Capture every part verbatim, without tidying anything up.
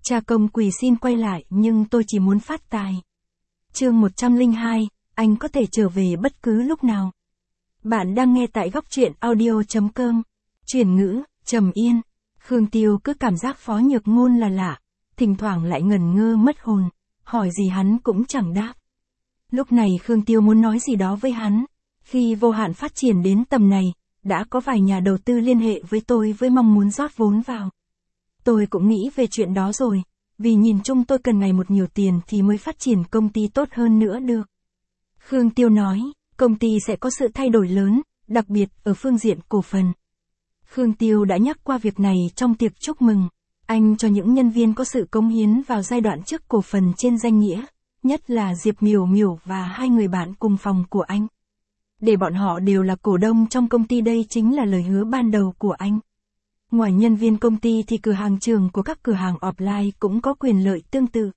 Cha công quỳ xin quay lại nhưng tôi chỉ muốn phát tài. Chương một trăm lẻ hai, anh có thể trở về bất cứ lúc nào. Bạn đang nghe tại góc truyện audio chấm com. Chuyển ngữ, trầm yên. Khương Tiêu cứ cảm giác Phó Nhược Ngôn là lạ, thỉnh thoảng lại ngẩn ngơ mất hồn, hỏi gì hắn cũng chẳng đáp. Lúc này Khương Tiêu muốn nói gì đó với hắn. Khi Vô Hạn phát triển đến tầm này, đã có vài nhà đầu tư liên hệ với tôi với mong muốn rót vốn vào. Tôi cũng nghĩ về chuyện đó rồi, vì nhìn chung tôi cần ngày một nhiều tiền thì mới phát triển công ty tốt hơn nữa được. Khương Tiêu nói, công ty sẽ có sự thay đổi lớn, đặc biệt ở phương diện cổ phần. Khương Tiêu đã nhắc qua việc này trong tiệc chúc mừng. Anh cho những nhân viên có sự cống hiến vào giai đoạn trước cổ phần trên danh nghĩa, nhất là Diệp Miểu Miểu và hai người bạn cùng phòng của anh. Để bọn họ đều là cổ đông trong công ty, đây chính là lời hứa ban đầu của anh. Ngoài nhân viên công ty thì cửa hàng trưởng của các cửa hàng offline cũng có quyền lợi tương tự.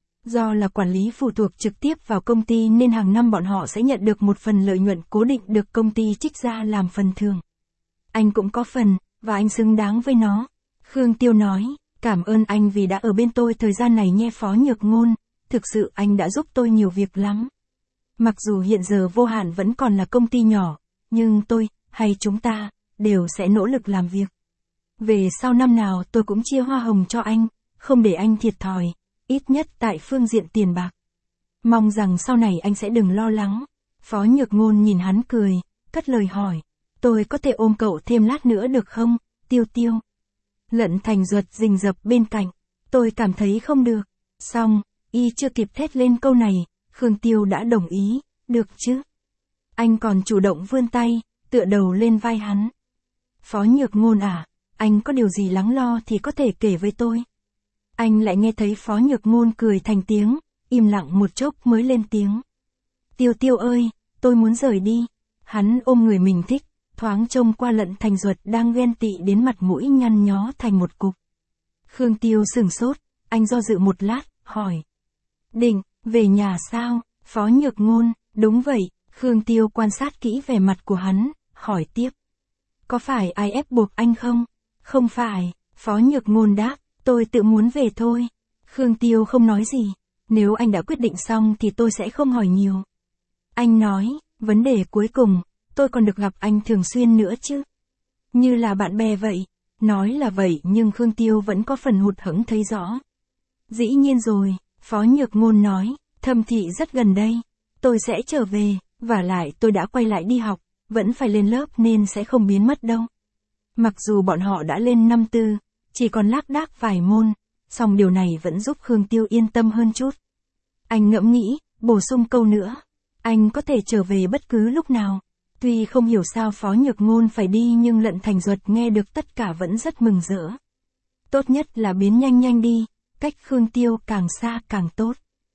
Do là quản lý phụ thuộc trực tiếp vào công ty nên hàng năm bọn họ sẽ nhận được một phần lợi nhuận cố định được công ty trích ra làm phần thưởng. Anh cũng có phần, và anh xứng đáng với nó. Khương Tiêu nói, cảm ơn anh vì đã ở bên tôi thời gian này nhé Phó Nhược Ngôn, thực sự anh đã giúp tôi nhiều việc lắm. Mặc dù hiện giờ Vô Hạn vẫn còn là công ty nhỏ, nhưng tôi, hay chúng ta, đều sẽ nỗ lực làm việc. Về sau năm nào tôi cũng chia hoa hồng cho anh, không để anh thiệt thòi, ít nhất tại phương diện tiền bạc. Mong rằng sau này anh sẽ đừng lo lắng. Phó Nhược Ngôn nhìn hắn cười, cất lời hỏi, tôi có thể ôm cậu thêm lát nữa được không, Tiêu Tiêu? Lận Thành Duật rình rập bên cạnh, tôi cảm thấy không được. Xong, y chưa kịp thét lên câu này, Khương Tiêu đã đồng ý, được chứ? Anh còn chủ động vươn tay, tựa đầu lên vai hắn. Phó Nhược Ngôn à, anh có điều gì lắng lo thì có thể kể với tôi. Anh lại nghe thấy Phó Nhược Ngôn cười thành tiếng, im lặng một chốc mới lên tiếng. Tiêu Tiêu ơi, tôi muốn rời đi. Hắn ôm người mình thích, thoáng trông qua Lận Thành Duật đang ghen tị đến mặt mũi nhăn nhó thành một cục. Khương Tiêu sửng sốt, anh do dự một lát, hỏi. Định, về nhà sao? Phó Nhược Ngôn, đúng vậy. Khương Tiêu quan sát kỹ vẻ mặt của hắn, hỏi tiếp. Có phải ai ép buộc anh không? Không phải, Phó Nhược Ngôn đáp, tôi tự muốn về thôi. Khương Tiêu không nói gì, nếu anh đã quyết định xong thì tôi sẽ không hỏi nhiều. Anh nói, vấn đề cuối cùng, tôi còn được gặp anh thường xuyên nữa chứ. Như là bạn bè vậy. Nói là vậy nhưng Khương Tiêu vẫn có phần hụt hẫng thấy rõ. Dĩ nhiên rồi, Phó Nhược Ngôn nói, Thâm Thị rất gần đây. Tôi sẽ trở về, vả lại tôi đã quay lại đi học, vẫn phải lên lớp nên sẽ không biến mất đâu. Mặc dù bọn họ đã lên năm tư, chỉ còn lác đác vài môn, song điều này vẫn giúp Khương Tiêu yên tâm hơn chút. Anh ngẫm nghĩ, bổ sung câu nữa. Anh có thể trở về bất cứ lúc nào. Tuy không hiểu sao Phó Nhược Ngôn phải đi nhưng Lận Thành Duật nghe được tất cả vẫn rất mừng rỡ. Tốt nhất là biến nhanh nhanh đi, cách Khương Tiêu càng xa càng tốt.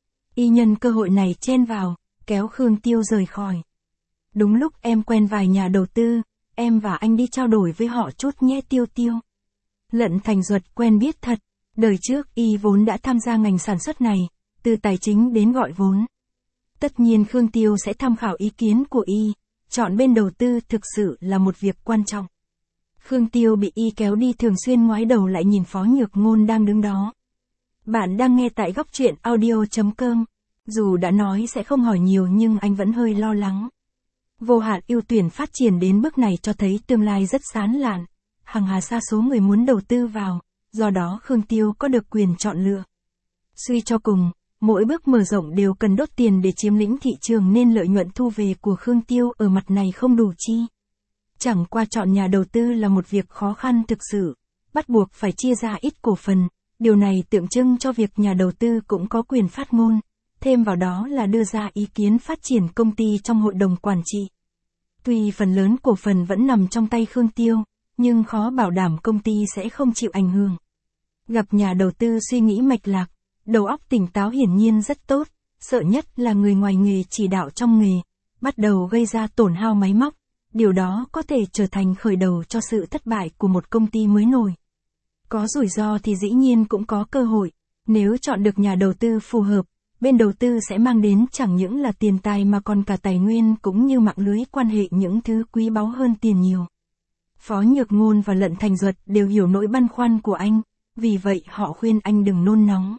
Y nhân cơ hội này chen vào, kéo Khương Tiêu rời khỏi. Đúng lúc em quen vài nhà đầu tư, em và anh đi trao đổi với họ chút nhé Tiêu Tiêu. Lận Thành Duật quen biết thật, đời trước y vốn đã tham gia ngành sản xuất này, từ tài chính đến gọi vốn. Tất nhiên Khương Tiêu sẽ tham khảo ý kiến của y, chọn bên đầu tư thực sự là một việc quan trọng. Khương Tiêu bị y kéo đi thường xuyên ngoái đầu lại nhìn Phó Nhược Ngôn đang đứng đó. Bạn đang nghe tại góc truyện audio chấm com. Dù đã nói sẽ không hỏi nhiều nhưng anh vẫn hơi lo lắng. Vô Hạn ưu tuyển phát triển đến bước này cho thấy tương lai rất sáng lạn. Hàng hà sa số người muốn đầu tư vào, do đó Khương Tiêu có được quyền chọn lựa. Suy cho cùng, mỗi bước mở rộng đều cần đốt tiền để chiếm lĩnh thị trường nên lợi nhuận thu về của Khương Tiêu ở mặt này không đủ chi. Chẳng qua chọn nhà đầu tư là một việc khó khăn thực sự, bắt buộc phải chia ra ít cổ phần, điều này tượng trưng cho việc nhà đầu tư cũng có quyền phát ngôn, thêm vào đó là đưa ra ý kiến phát triển công ty trong hội đồng quản trị. Tuy phần lớn cổ phần vẫn nằm trong tay Khương Tiêu, nhưng khó bảo đảm công ty sẽ không chịu ảnh hưởng. Gặp nhà đầu tư suy nghĩ mạch lạc, đầu óc tỉnh táo hiển nhiên rất tốt, sợ nhất là người ngoài nghề chỉ đạo trong nghề, bắt đầu gây ra tổn hao máy móc, điều đó có thể trở thành khởi đầu cho sự thất bại của một công ty mới nổi. Có rủi ro thì dĩ nhiên cũng có cơ hội, nếu chọn được nhà đầu tư phù hợp, bên đầu tư sẽ mang đến chẳng những là tiền tài mà còn cả tài nguyên cũng như mạng lưới quan hệ những thứ quý báu hơn tiền nhiều. Phó Nhược Ngôn và Lận Thành Duật đều hiểu nỗi băn khoăn của anh, vì vậy họ khuyên anh đừng nôn nóng.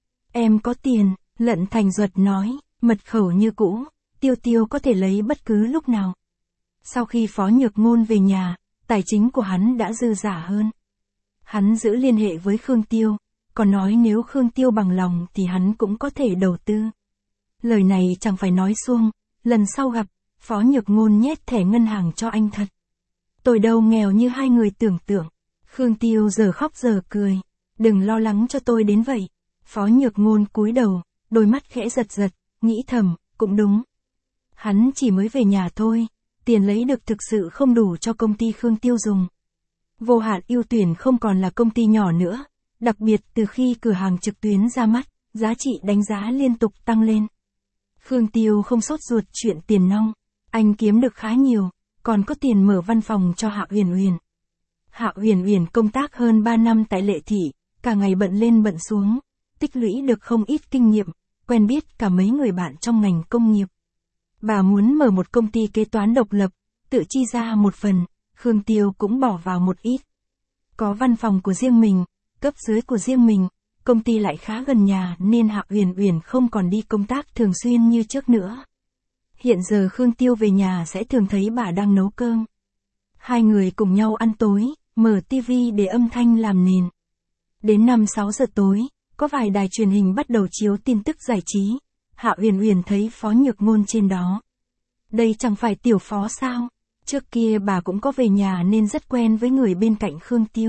Em có tiền, Lận Thành Duật nói, mật khẩu như cũ, Tiêu Tiêu có thể lấy bất cứ lúc nào. Sau khi Phó Nhược Ngôn về nhà, tài chính của hắn đã dư dả hơn. Hắn giữ liên hệ với Khương Tiêu, còn nói nếu Khương Tiêu bằng lòng thì hắn cũng có thể đầu tư. Lời này chẳng phải nói suông, lần sau gặp, Phó Nhược Ngôn nhét thẻ ngân hàng cho anh thật. Tôi đâu nghèo như hai người tưởng tượng. Khương Tiêu giờ khóc giờ cười. Đừng lo lắng cho tôi đến vậy. Phó Nhược Ngôn cúi đầu, đôi mắt khẽ giật giật, nghĩ thầm, cũng đúng. Hắn chỉ mới về nhà thôi, tiền lấy được thực sự không đủ cho công ty Khương Tiêu dùng. Vô Hạn Ưu Tuyển không còn là công ty nhỏ nữa, đặc biệt từ khi cửa hàng trực tuyến ra mắt, giá trị đánh giá liên tục tăng lên. Khương Tiêu không sốt ruột chuyện tiền nong, anh kiếm được khá nhiều, còn có tiền mở văn phòng cho Hạ Uyển Uyển. Hạ Uyển Uyển công tác hơn ba năm tại Lệ Thị, cả ngày bận lên bận xuống, tích lũy được không ít kinh nghiệm, quen biết cả mấy người bạn trong ngành công nghiệp. Bà muốn mở một công ty kế toán độc lập, tự chi ra một phần, Khương Tiêu cũng bỏ vào một ít. Có văn phòng của riêng mình, cấp dưới của riêng mình, công ty lại khá gần nhà nên Hạ Uyển Uyển không còn đi công tác thường xuyên như trước nữa. Hiện giờ Khương Tiêu về nhà sẽ thường thấy bà đang nấu cơm. Hai người cùng nhau ăn tối, mở tivi để âm thanh làm nền. Đến năm sáu giờ tối, có vài đài truyền hình bắt đầu chiếu tin tức giải trí. Hạ Uyển Uyển thấy Phó Nhược Ngôn trên đó. Đây chẳng phải tiểu Phó sao? Trước kia bà cũng có về nhà nên rất quen với người bên cạnh Khương Tiêu.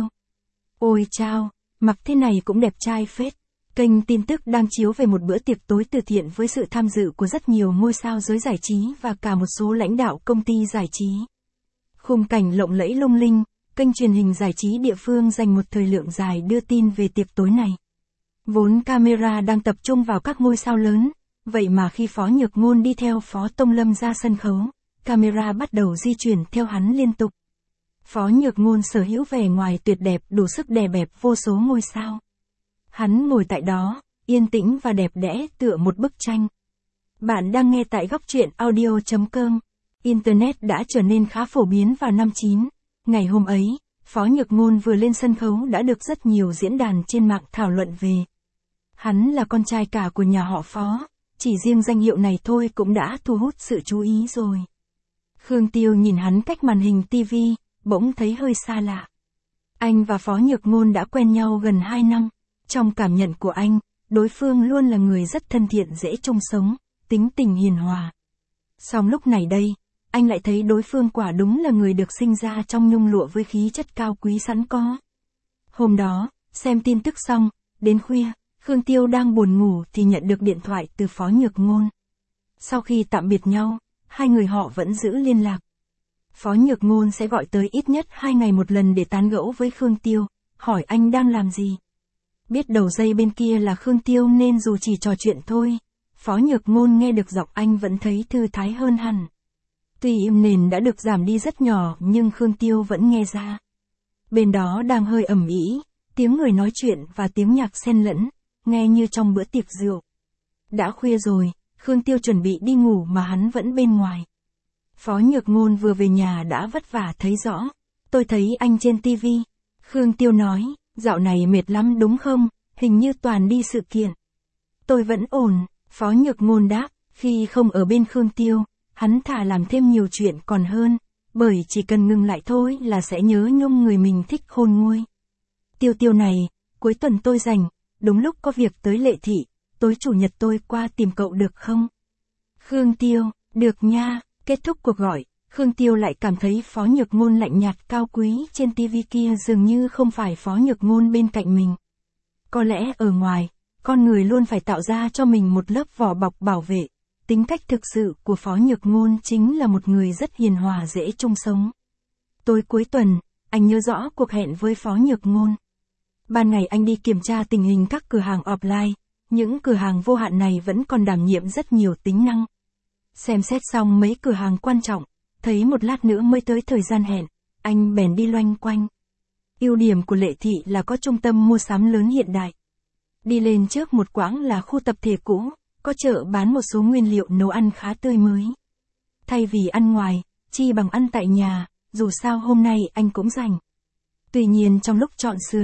Ôi chao, mặc thế này cũng đẹp trai phết. Kênh tin tức đang chiếu về một bữa tiệc tối từ thiện với sự tham dự của rất nhiều ngôi sao giới giải trí và cả một số lãnh đạo công ty giải trí. Khung cảnh lộng lẫy lung linh, kênh truyền hình giải trí địa phương dành một thời lượng dài đưa tin về tiệc tối này. Vốn camera đang tập trung vào các ngôi sao lớn, vậy mà khi Phó Nhược Ngôn đi theo Phó Tông Lâm ra sân khấu, camera bắt đầu di chuyển theo hắn liên tục. Phó Nhược Ngôn sở hữu vẻ ngoài tuyệt đẹp đủ sức đè bẹp vô số ngôi sao. Hắn ngồi tại đó, yên tĩnh và đẹp đẽ tựa một bức tranh. Bạn đang nghe tại góc truyện audio chấm com. Internet đã trở nên khá phổ biến vào năm chín. Ngày hôm ấy, Phó Nhược Ngôn vừa lên sân khấu đã được rất nhiều diễn đàn trên mạng thảo luận về. Hắn là con trai cả của nhà họ Phó, chỉ riêng danh hiệu này thôi cũng đã thu hút sự chú ý rồi. Khương Tiêu nhìn hắn cách màn hình tivi, bỗng thấy hơi xa lạ. Anh và Phó Nhược Ngôn đã quen nhau gần hai năm. Trong cảm nhận của anh, đối phương luôn là người rất thân thiện dễ chung sống, tính tình hiền hòa. Song lúc này đây, anh lại thấy đối phương quả đúng là người được sinh ra trong nhung lụa với khí chất cao quý sẵn có. Hôm đó, xem tin tức xong, đến khuya, Khương Tiêu đang buồn ngủ thì nhận được điện thoại từ Phó Nhược Ngôn. Sau khi tạm biệt nhau, hai người họ vẫn giữ liên lạc. Phó Nhược Ngôn sẽ gọi tới ít nhất hai ngày một lần để tán gẫu với Khương Tiêu, hỏi anh đang làm gì. Biết đầu dây bên kia là Khương Tiêu nên dù chỉ trò chuyện thôi, Phó Nhược Ngôn nghe được giọng anh vẫn thấy thư thái hơn hẳn. Tuy im nền đã được giảm đi rất nhỏ nhưng Khương Tiêu vẫn nghe ra. Bên đó đang hơi ầm ĩ, tiếng người nói chuyện và tiếng nhạc xen lẫn, nghe như trong bữa tiệc rượu. Đã khuya rồi, Khương Tiêu chuẩn bị đi ngủ mà hắn vẫn bên ngoài. Phó Nhược Ngôn vừa về nhà đã vất vả thấy rõ. Tôi thấy anh trên tivi. Khương Tiêu nói, dạo này mệt lắm đúng không, hình như toàn đi sự kiện. Tôi vẫn ổn, Phó Nhược Ngôn đáp, khi không ở bên Khương Tiêu, hắn thà làm thêm nhiều chuyện còn hơn, bởi chỉ cần ngừng lại thôi là sẽ nhớ nhung người mình thích khôn nguôi. Tiêu Tiêu này, cuối tuần tôi rảnh, đúng lúc có việc tới Lệ Thị, tối chủ nhật tôi qua tìm cậu được không? Khương Tiêu, được nha. Kết thúc cuộc gọi, Khương Tiêu lại cảm thấy Phó Nhược Ngôn lạnh nhạt cao quý trên tivi kia dường như không phải Phó Nhược Ngôn bên cạnh mình. Có lẽ ở ngoài, con người luôn phải tạo ra cho mình một lớp vỏ bọc bảo vệ. Tính cách thực sự của Phó Nhược Ngôn chính là một người rất hiền hòa dễ chung sống. Tối cuối tuần, anh nhớ rõ cuộc hẹn với Phó Nhược Ngôn. Ban ngày anh đi kiểm tra tình hình các cửa hàng offline, những cửa hàng vô hạn này vẫn còn đảm nhiệm rất nhiều tính năng. Xem xét xong mấy cửa hàng quan trọng, thấy một lát nữa mới tới thời gian hẹn, anh bèn đi loanh quanh. Ưu điểm của Lệ Thị là có trung tâm mua sắm lớn hiện đại. Đi lên trước một quãng là khu tập thể cũ, có chợ bán một số nguyên liệu nấu ăn khá tươi mới. Thay vì ăn ngoài, chi bằng ăn tại nhà, dù sao hôm nay anh cũng rảnh. Tuy nhiên trong lúc chọn sườn,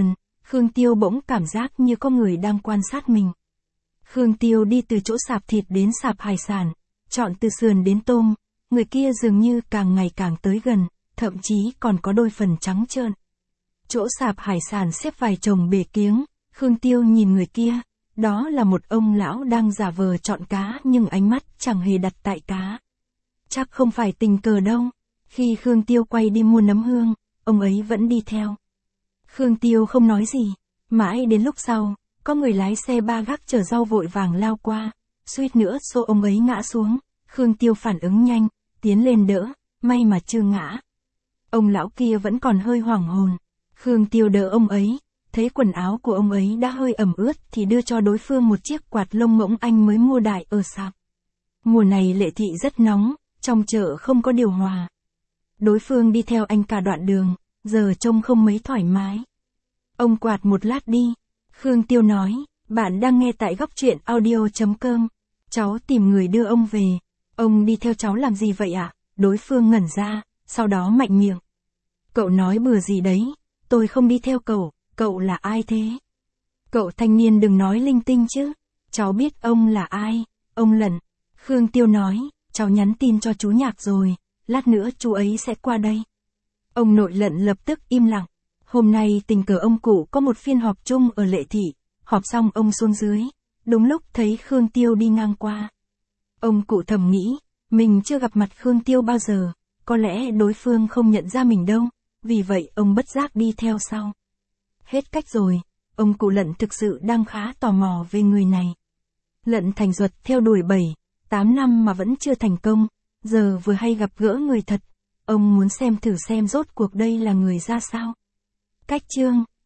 Khương Tiêu bỗng cảm giác như có người đang quan sát mình. Khương Tiêu đi từ chỗ sạp thịt đến sạp hải sản, chọn từ sườn đến tôm, người kia dường như càng ngày càng tới gần, thậm chí còn có đôi phần trắng trơn. Chỗ sạp hải sản xếp vài chồng bể kiếng, Khương Tiêu nhìn người kia, đó là một ông lão đang giả vờ chọn cá nhưng ánh mắt chẳng hề đặt tại cá. Chắc không phải tình cờ đâu. Khi Khương Tiêu quay đi mua nấm hương, ông ấy vẫn đi theo. Khương Tiêu không nói gì, mãi đến lúc sau, có người lái xe ba gác chở rau vội vàng lao qua, suýt nữa xô ông ấy ngã xuống. Khương Tiêu phản ứng nhanh, tiến lên đỡ, may mà chưa ngã. Ông lão kia vẫn còn hơi hoảng hồn. Khương Tiêu đỡ ông ấy, thấy quần áo của ông ấy đã hơi ẩm ướt thì đưa cho đối phương một chiếc quạt lông ngỗng anh mới mua đại ở sạp. Mùa này Lệ Thị rất nóng, trong chợ không có điều hòa. Đối phương đi theo anh cả đoạn đường, giờ trông không mấy thoải mái. Ông quạt một lát đi. Khương Tiêu nói, bạn đang nghe tại góc truyện audio chấm com. Cháu tìm người đưa ông về. Ông đi theo cháu làm gì vậy ạ? À? Đối phương ngẩn ra, sau đó mạnh miệng. Cậu nói bừa gì đấy? Tôi không đi theo cậu, cậu là ai thế? Cậu thanh niên đừng nói linh tinh chứ. Cháu biết ông là ai, ông Lận. Khương Tiêu nói, cháu nhắn tin cho chú Nhạc rồi, lát nữa chú ấy sẽ qua đây. Ông nội Lận lập tức im lặng. Hôm nay tình cờ ông cụ có một phiên họp chung ở Lệ Thị, họp xong ông xuống dưới, đúng lúc thấy Khương Tiêu đi ngang qua. Ông cụ thầm nghĩ, mình chưa gặp mặt Khương Tiêu bao giờ, có lẽ đối phương không nhận ra mình đâu, vì vậy ông bất giác đi theo sau. Hết cách rồi, ông cụ Lận thực sự đang khá tò mò về người này. Lận Thành Duật theo đuổi bảy, tám năm mà vẫn chưa thành công, giờ vừa hay gặp gỡ người thật, ông muốn xem thử xem rốt cuộc đây là người ra sao. Cách chương